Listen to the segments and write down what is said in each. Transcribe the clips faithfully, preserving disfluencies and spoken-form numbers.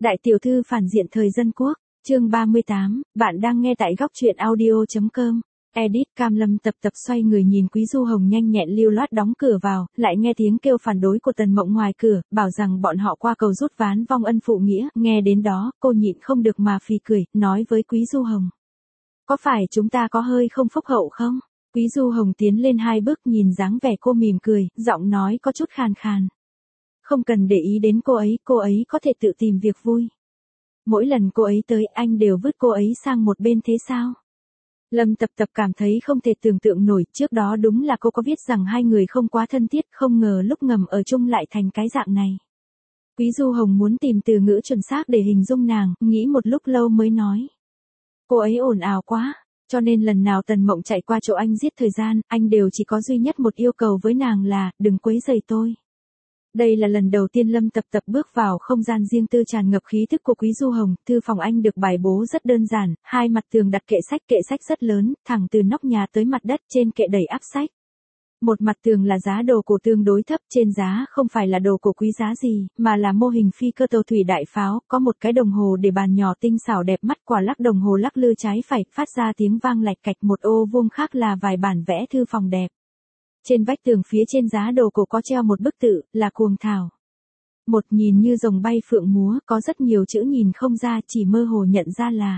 Đại tiểu thư phản diện thời dân quốc, chương ba mươi tám, bạn đang nghe tại góc truyện audio.com. Edit Cam Lâm tập tập xoay người nhìn Quý Du Hồng nhanh nhẹn lưu loát đóng cửa vào, lại nghe tiếng kêu phản đối của Tần Mộng ngoài cửa, bảo rằng bọn họ qua cầu rút ván vong ân phụ nghĩa, nghe đến đó, cô nhịn không được mà phì cười, nói với Quý Du Hồng. Có phải chúng ta có hơi không phúc hậu không? Quý Du Hồng tiến lên hai bước nhìn dáng vẻ cô mỉm cười, giọng nói có chút khàn khàn. Không cần để ý đến cô ấy, cô ấy có thể tự tìm việc vui. Mỗi lần cô ấy tới anh đều vứt cô ấy sang một bên thế sao? Lâm Tập Tập cảm thấy không thể tưởng tượng nổi, trước đó đúng là cô có viết rằng hai người không quá thân thiết, không ngờ lúc ngầm ở chung lại thành cái dạng này. Quý Du Hồng muốn tìm từ ngữ chuẩn xác để hình dung nàng, nghĩ một lúc lâu mới nói. Cô ấy ồn ào quá, cho nên lần nào Tần Mộng chạy qua chỗ anh giết thời gian, anh đều chỉ có duy nhất một yêu cầu với nàng là, đừng quấy rầy tôi. Đây là lần đầu tiên Lâm Tập Tập bước vào không gian riêng tư tràn ngập khí thức của Quý Du Hồng, thư phòng anh được bài bố rất đơn giản, hai mặt tường đặt kệ sách, kệ sách rất lớn, thẳng từ nóc nhà tới mặt đất, trên kệ đầy áp sách. Một mặt tường là giá đồ cổ tương đối thấp, trên giá không phải là đồ cổ quý giá gì, mà là mô hình phi cơ tàu thủy đại pháo, có một cái đồng hồ để bàn nhỏ tinh xảo đẹp mắt, quả lắc đồng hồ lắc lư trái phải, phát ra tiếng vang lạch cạch, một ô vuông khác là vài bản vẽ thư phòng đẹp. Trên vách tường phía trên giá đồ cổ có treo một bức tự, là Cuồng Thảo. Một nhìn như rồng bay phượng múa, có rất nhiều chữ nhìn không ra, chỉ mơ hồ nhận ra là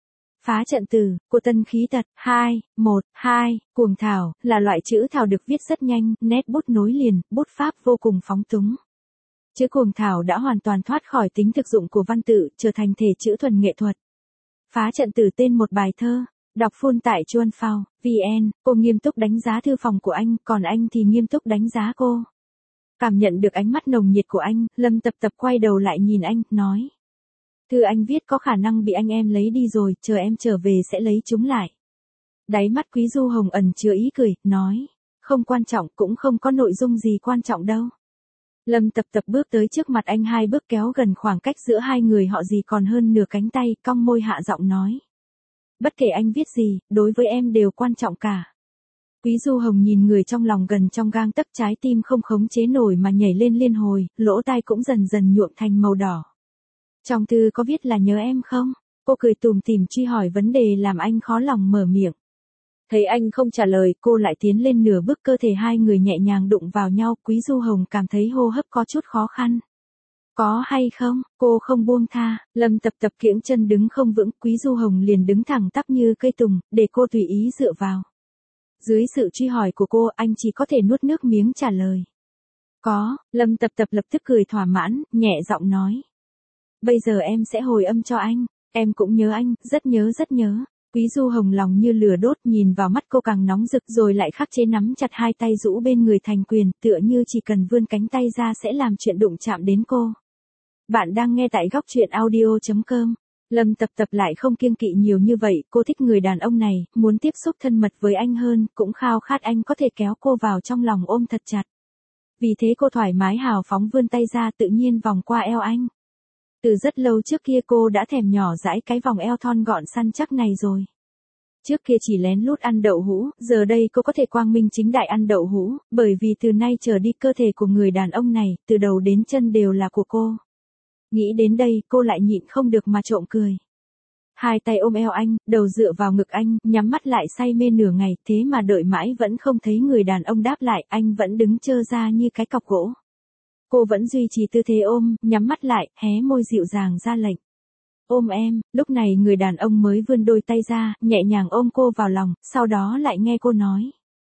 phá trận tử, của Tân Khí Tật, hai, một, hai, Cuồng Thảo, là loại chữ thảo được viết rất nhanh, nét bút nối liền, bút pháp vô cùng phóng túng. Chữ Cuồng Thảo đã hoàn toàn thoát khỏi tính thực dụng của văn tự, trở thành thể chữ thuần nghệ thuật. Phá trận tử tên một bài thơ. Đọc full tại chuan phao, vn, cô nghiêm túc đánh giá thư phòng của anh, còn anh thì nghiêm túc đánh giá cô. Cảm nhận được ánh mắt nồng nhiệt của anh, Lâm Tập Tập quay đầu lại nhìn anh, nói. Thư anh viết có khả năng bị anh em lấy đi rồi, chờ em trở về sẽ lấy chúng lại. Đáy mắt Quý Du Hồng ẩn chứa ý cười, nói. Không quan trọng, cũng không có nội dung gì quan trọng đâu. Lâm Tập Tập bước tới trước mặt anh hai bước kéo gần khoảng cách giữa hai người họ gì còn hơn nửa cánh tay, cong môi hạ giọng nói. Bất kể anh viết gì, đối với em đều quan trọng cả. Quý Du Hồng nhìn người trong lòng gần trong gang tấc, trái tim không khống chế nổi mà nhảy lên liên hồi, lỗ tai cũng dần dần nhuộm thành màu đỏ. Trong thư có viết là nhớ em không? Cô cười tủm tỉm truy hỏi vấn đề làm anh khó lòng mở miệng. Thấy anh không trả lời, cô lại tiến lên nửa bước, cơ thể hai người nhẹ nhàng đụng vào nhau, Quý Du Hồng cảm thấy hô hấp có chút khó khăn. Có hay không, cô không buông tha, Lâm Tập Tập kiễng chân đứng không vững, Quý Du Hồng liền đứng thẳng tắp như cây tùng, để cô tùy ý dựa vào. Dưới sự truy hỏi của cô, anh chỉ có thể nuốt nước miếng trả lời. Có, Lâm Tập Tập lập tức cười thỏa mãn, nhẹ giọng nói. Bây giờ em sẽ hồi âm cho anh, em cũng nhớ anh, rất nhớ rất nhớ. Quý Du Hồng lòng như lửa đốt, nhìn vào mắt cô càng nóng rực, rồi lại khắc chế nắm chặt hai tay rũ bên người thành quyền, tựa như chỉ cần vươn cánh tay ra sẽ làm chuyện đụng chạm đến cô. Bạn đang nghe tại góc truyện audio.com. Lâm Tập Tập lại không kiêng kỵ nhiều như vậy, cô thích người đàn ông này, muốn tiếp xúc thân mật với anh hơn, cũng khao khát anh có thể kéo cô vào trong lòng ôm thật chặt. Vì thế cô thoải mái hào phóng vươn tay ra, tự nhiên vòng qua eo anh. Từ rất lâu trước kia cô đã thèm nhỏ dãi cái vòng eo thon gọn săn chắc này rồi. Trước kia chỉ lén lút ăn đậu hũ, giờ đây cô có thể quang minh chính đại ăn đậu hũ, bởi vì từ nay trở đi cơ thể của người đàn ông này, từ đầu đến chân đều là của cô. Nghĩ đến đây, cô lại nhịn không được mà trộm cười. Hai tay ôm eo anh, đầu dựa vào ngực anh, nhắm mắt lại say mê nửa ngày, thế mà đợi mãi vẫn không thấy người đàn ông đáp lại, anh vẫn đứng trơ ra như cái cọc gỗ. Cô vẫn duy trì tư thế ôm, nhắm mắt lại, hé môi dịu dàng ra lệnh. Ôm em, lúc này người đàn ông mới vươn đôi tay ra, nhẹ nhàng ôm cô vào lòng, sau đó lại nghe cô nói.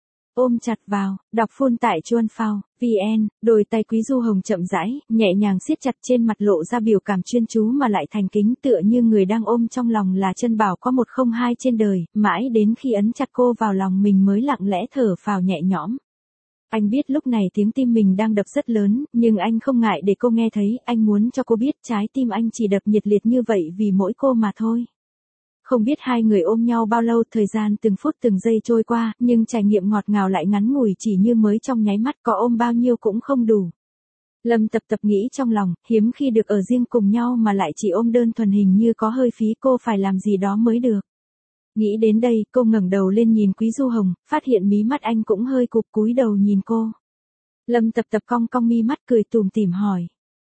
Ôm chặt vào, đọc full tại chuan phao, vn, đôi tay Quý Du Hồng chậm rãi, nhẹ nhàng siết chặt, trên mặt lộ ra biểu cảm chuyên chú mà lại thành kính, tựa như người đang ôm trong lòng là chân bảo có một không hai trên đời, mãi đến khi ấn chặt cô vào lòng mình mới lặng lẽ thở phào nhẹ nhõm. Anh biết lúc này tiếng tim mình đang đập rất lớn, nhưng anh không ngại để cô nghe thấy, anh muốn cho cô biết trái tim anh chỉ đập nhiệt liệt như vậy vì mỗi cô mà thôi. Không biết hai người ôm nhau bao lâu, thời gian từng phút từng giây trôi qua, nhưng trải nghiệm ngọt ngào lại ngắn ngủi, chỉ như mới trong nháy mắt, có ôm bao nhiêu cũng không đủ. Lâm Tập Tập nghĩ trong lòng, hiếm khi được ở riêng cùng nhau mà lại chỉ ôm đơn thuần, hình như có hơi phí, cô phải làm gì đó mới được. Nghĩ đến đây, cô ngẩng đầu lên nhìn Quý Du Hồng, phát hiện mí mắt anh cũng hơi cụp, cúi đầu nhìn cô. Lâm Tập Tập cong cong mi mắt cười tủm tỉm hỏi.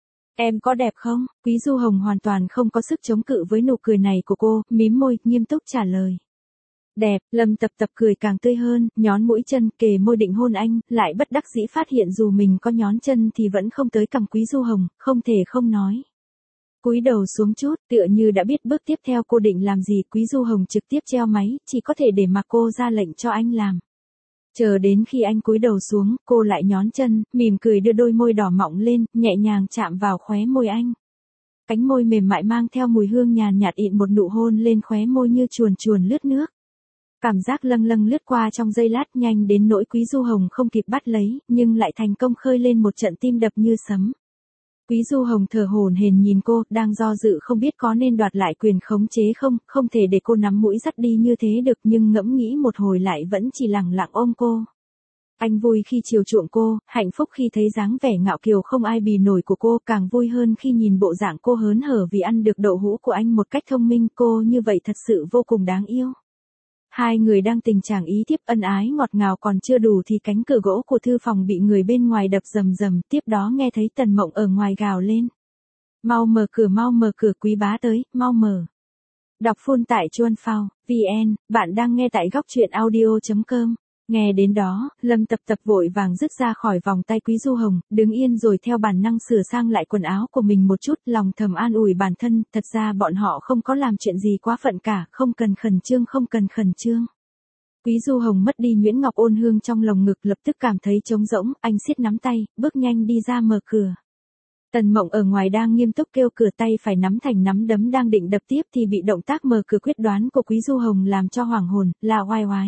Em có đẹp không? Quý Du Hồng hoàn toàn không có sức chống cự với nụ cười này của cô, mím môi, nghiêm túc trả lời. Đẹp, Lâm Tập Tập cười càng tươi hơn, nhón mũi chân, kề môi định hôn anh, lại bất đắc dĩ phát hiện dù mình có nhón chân thì vẫn không tới cằm Quý Du Hồng, không thể không nói. Cúi đầu xuống chút, tựa như đã biết bước tiếp theo cô định làm gì, Quý Du Hồng trực tiếp treo máy, chỉ có thể để mặc cô ra lệnh cho anh làm. Chờ đến khi anh cúi đầu xuống, cô lại nhón chân, mỉm cười đưa đôi môi đỏ mọng lên, nhẹ nhàng chạm vào khóe môi anh. Cánh môi mềm mại mang theo mùi hương nhàn nhạt ịn một nụ hôn lên khóe môi như chuồn chuồn lướt nước. Cảm giác lâng lâng lướt qua trong giây lát nhanh đến nỗi Quý Du Hồng không kịp bắt lấy, nhưng lại thành công khơi lên một trận tim đập như sấm. Quý Du Hồng thở hổn hển nhìn cô, đang do dự không biết có nên đoạt lại quyền khống chế không, không thể để cô nắm mũi dắt đi như thế được, nhưng ngẫm nghĩ một hồi lại vẫn chỉ lẳng lặng ôm cô. Anh vui khi chiều chuộng cô, hạnh phúc khi thấy dáng vẻ ngạo kiều không ai bì nổi của cô, càng vui hơn khi nhìn bộ dạng cô hớn hở vì ăn được đậu hũ của anh một cách thông minh, cô như vậy thật sự vô cùng đáng yêu. Hai người đang tình trạng ý thiếp ân ái ngọt ngào còn chưa đủ thì cánh cửa gỗ của thư phòng bị người bên ngoài đập rầm rầm, tiếp đó nghe thấy Tần Mộng ở ngoài gào lên. Mau mở cửa, mau mở cửa, Quý bá tới, mau mở. Đọc full tại chuan phao chấm vn, bạn đang nghe tại góc truyện audio chấm com. Nghe đến đó, Lâm Tập Tập vội vàng dứt ra khỏi vòng tay Quý Du Hồng, đứng yên rồi theo bản năng sửa sang lại quần áo của mình một chút, lòng thầm an ủi bản thân, thật ra bọn họ không có làm chuyện gì quá phận cả, không cần khẩn trương, không cần khẩn trương. Quý Du Hồng mất đi nhuyễn ngọc ôn hương trong lồng ngực, lập tức cảm thấy trống rỗng, anh siết nắm tay, bước nhanh đi ra mở cửa. Tần Mộng ở ngoài đang nghiêm túc kêu cửa, tay phải nắm thành nắm đấm đang định đập tiếp thì bị động tác mở cửa quyết đoán của Quý Du Hồng làm cho hoảng hồn, là oai oái.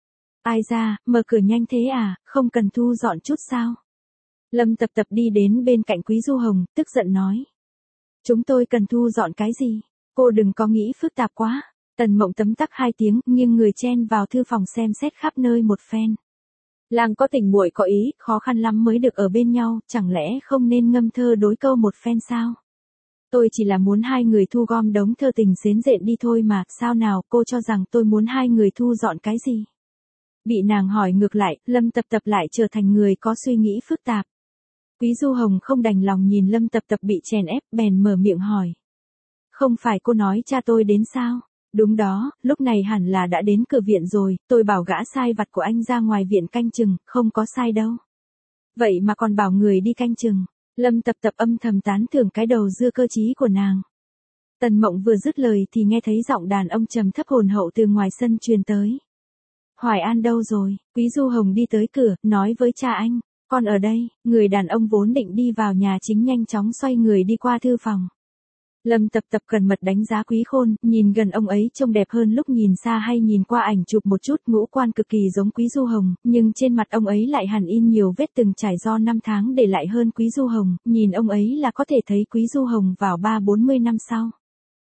Ai ra, mở cửa nhanh thế à, không cần thu dọn chút sao? Lâm Tập Tập đi đến bên cạnh Quý Du Hồng, tức giận nói. Chúng tôi cần thu dọn cái gì? Cô đừng có nghĩ phức tạp quá. Tần Mộng tấm tắc hai tiếng, nghiêng người chen vào thư phòng xem xét khắp nơi một phen. Làng có tình muội có ý, khó khăn lắm mới được ở bên nhau, chẳng lẽ không nên ngâm thơ đối câu một phen sao? Tôi chỉ là muốn hai người thu gom đống thơ tình xến rện đi thôi mà, sao nào, cô cho rằng tôi muốn hai người thu dọn cái gì? Bị nàng hỏi ngược lại, Lâm Tập Tập lại trở thành người có suy nghĩ phức tạp. Quý Du Hồng không đành lòng nhìn Lâm Tập Tập bị chèn ép, bèn mở miệng hỏi. Không phải cô nói cha tôi đến sao? Đúng đó, lúc này hẳn là đã đến cửa viện rồi, tôi bảo gã sai vặt của anh ra ngoài viện canh chừng, không có sai đâu. Vậy mà còn bảo người đi canh chừng. Lâm Tập Tập âm thầm tán thưởng cái đầu dưa cơ trí của nàng. Tần Mộng vừa dứt lời thì nghe thấy giọng đàn ông trầm thấp hồn hậu từ ngoài sân truyền tới. Hoài An đâu rồi? Quý Du Hồng đi tới cửa, nói với cha anh, con ở đây. Người đàn ông vốn định đi vào nhà chính nhanh chóng xoay người đi qua thư phòng. Lâm Tập Tập cẩn mật đánh giá Quý Khôn, nhìn gần ông ấy trông đẹp hơn lúc nhìn xa hay nhìn qua ảnh chụp một chút, ngũ quan cực kỳ giống Quý Du Hồng, nhưng trên mặt ông ấy lại hằn in nhiều vết từng trải do năm tháng để lại hơn Quý Du Hồng, nhìn ông ấy là có thể thấy Quý Du Hồng vào ba bốn mươi năm sau.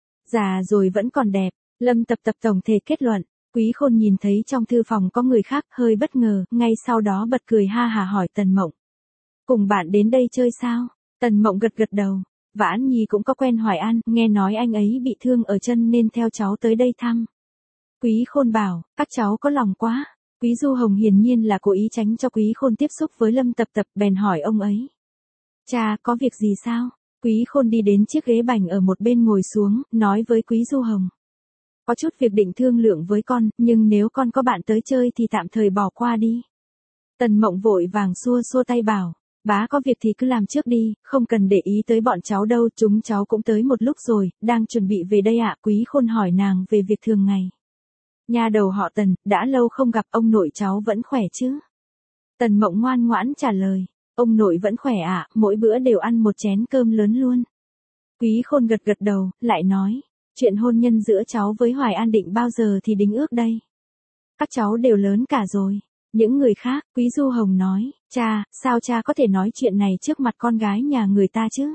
Già rồi vẫn còn đẹp, Lâm Tập Tập tổng thể kết luận. Quý Khôn nhìn thấy trong thư phòng có người khác, hơi bất ngờ, ngay sau đó bật cười ha hả hỏi Tần Mộng. Cùng bạn đến đây chơi sao? Tần Mộng gật gật đầu. Vãn Nhi cũng có quen Hoài An, nghe nói anh ấy bị thương ở chân nên theo cháu tới đây thăm. Quý Khôn bảo, các cháu có lòng quá. Quý Du Hồng hiển nhiên là cố ý tránh cho Quý Khôn tiếp xúc với Lâm Tập Tập, bèn hỏi ông ấy. Cha, có việc gì sao? Quý Khôn đi đến chiếc ghế bành ở một bên ngồi xuống, nói với Quý Du Hồng. Có chút việc định thương lượng với con, nhưng nếu con có bạn tới chơi thì tạm thời bỏ qua đi. Tần Mộng vội vàng xua xua tay bảo. Bá có việc thì cứ làm trước đi, không cần để ý tới bọn cháu đâu, chúng cháu cũng tới một lúc rồi, đang chuẩn bị về đây ạ. Quý Khôn hỏi nàng về việc thường ngày. Nhà đầu họ Tần, đã lâu không gặp, ông nội cháu vẫn khỏe chứ? Tần Mộng ngoan ngoãn trả lời, ông nội vẫn khỏe ạ, mỗi bữa đều ăn một chén cơm lớn luôn. Quý Khôn gật gật đầu, lại nói, chuyện hôn nhân giữa cháu với Hoài An định bao giờ thì đính ước đây? Các cháu đều lớn cả rồi. Những người khác, Quý Du Hồng nói, cha, sao cha có thể nói chuyện này trước mặt con gái nhà người ta chứ?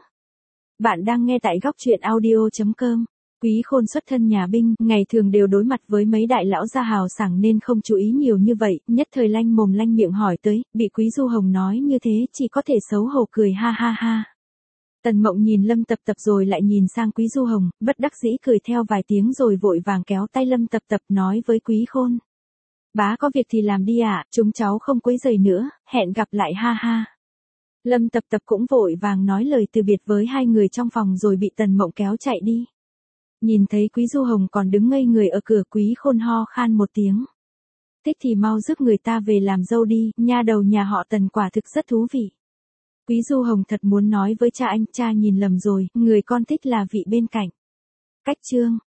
Bạn đang nghe tại góc truyện audio chấm com. Quý Khôn xuất thân nhà binh, ngày thường đều đối mặt với mấy đại lão gia hào sảng nên không chú ý nhiều như vậy, nhất thời lanh mồm lanh miệng hỏi tới, bị Quý Du Hồng nói như thế chỉ có thể xấu hổ cười ha ha ha. Tần Mộng nhìn Lâm Tập Tập rồi lại nhìn sang Quý Du Hồng, bất đắc dĩ cười theo vài tiếng rồi vội vàng kéo tay Lâm Tập Tập nói với Quý Khôn. Bá có việc thì làm đi ạ, à, chúng cháu không quấy rầy nữa, hẹn gặp lại ha ha. Lâm Tập Tập cũng vội vàng nói lời từ biệt với hai người trong phòng rồi bị Tần Mộng kéo chạy đi. Nhìn thấy Quý Du Hồng còn đứng ngây người ở cửa, Quý Khôn ho khan một tiếng. Thích thì mau giúp người ta về làm dâu đi, nha đầu nhà họ Tần quả thực rất thú vị. Quý Du Hồng thật muốn nói với cha anh, cha nhìn lầm rồi, người con thích là vị bên cạnh. Cách chương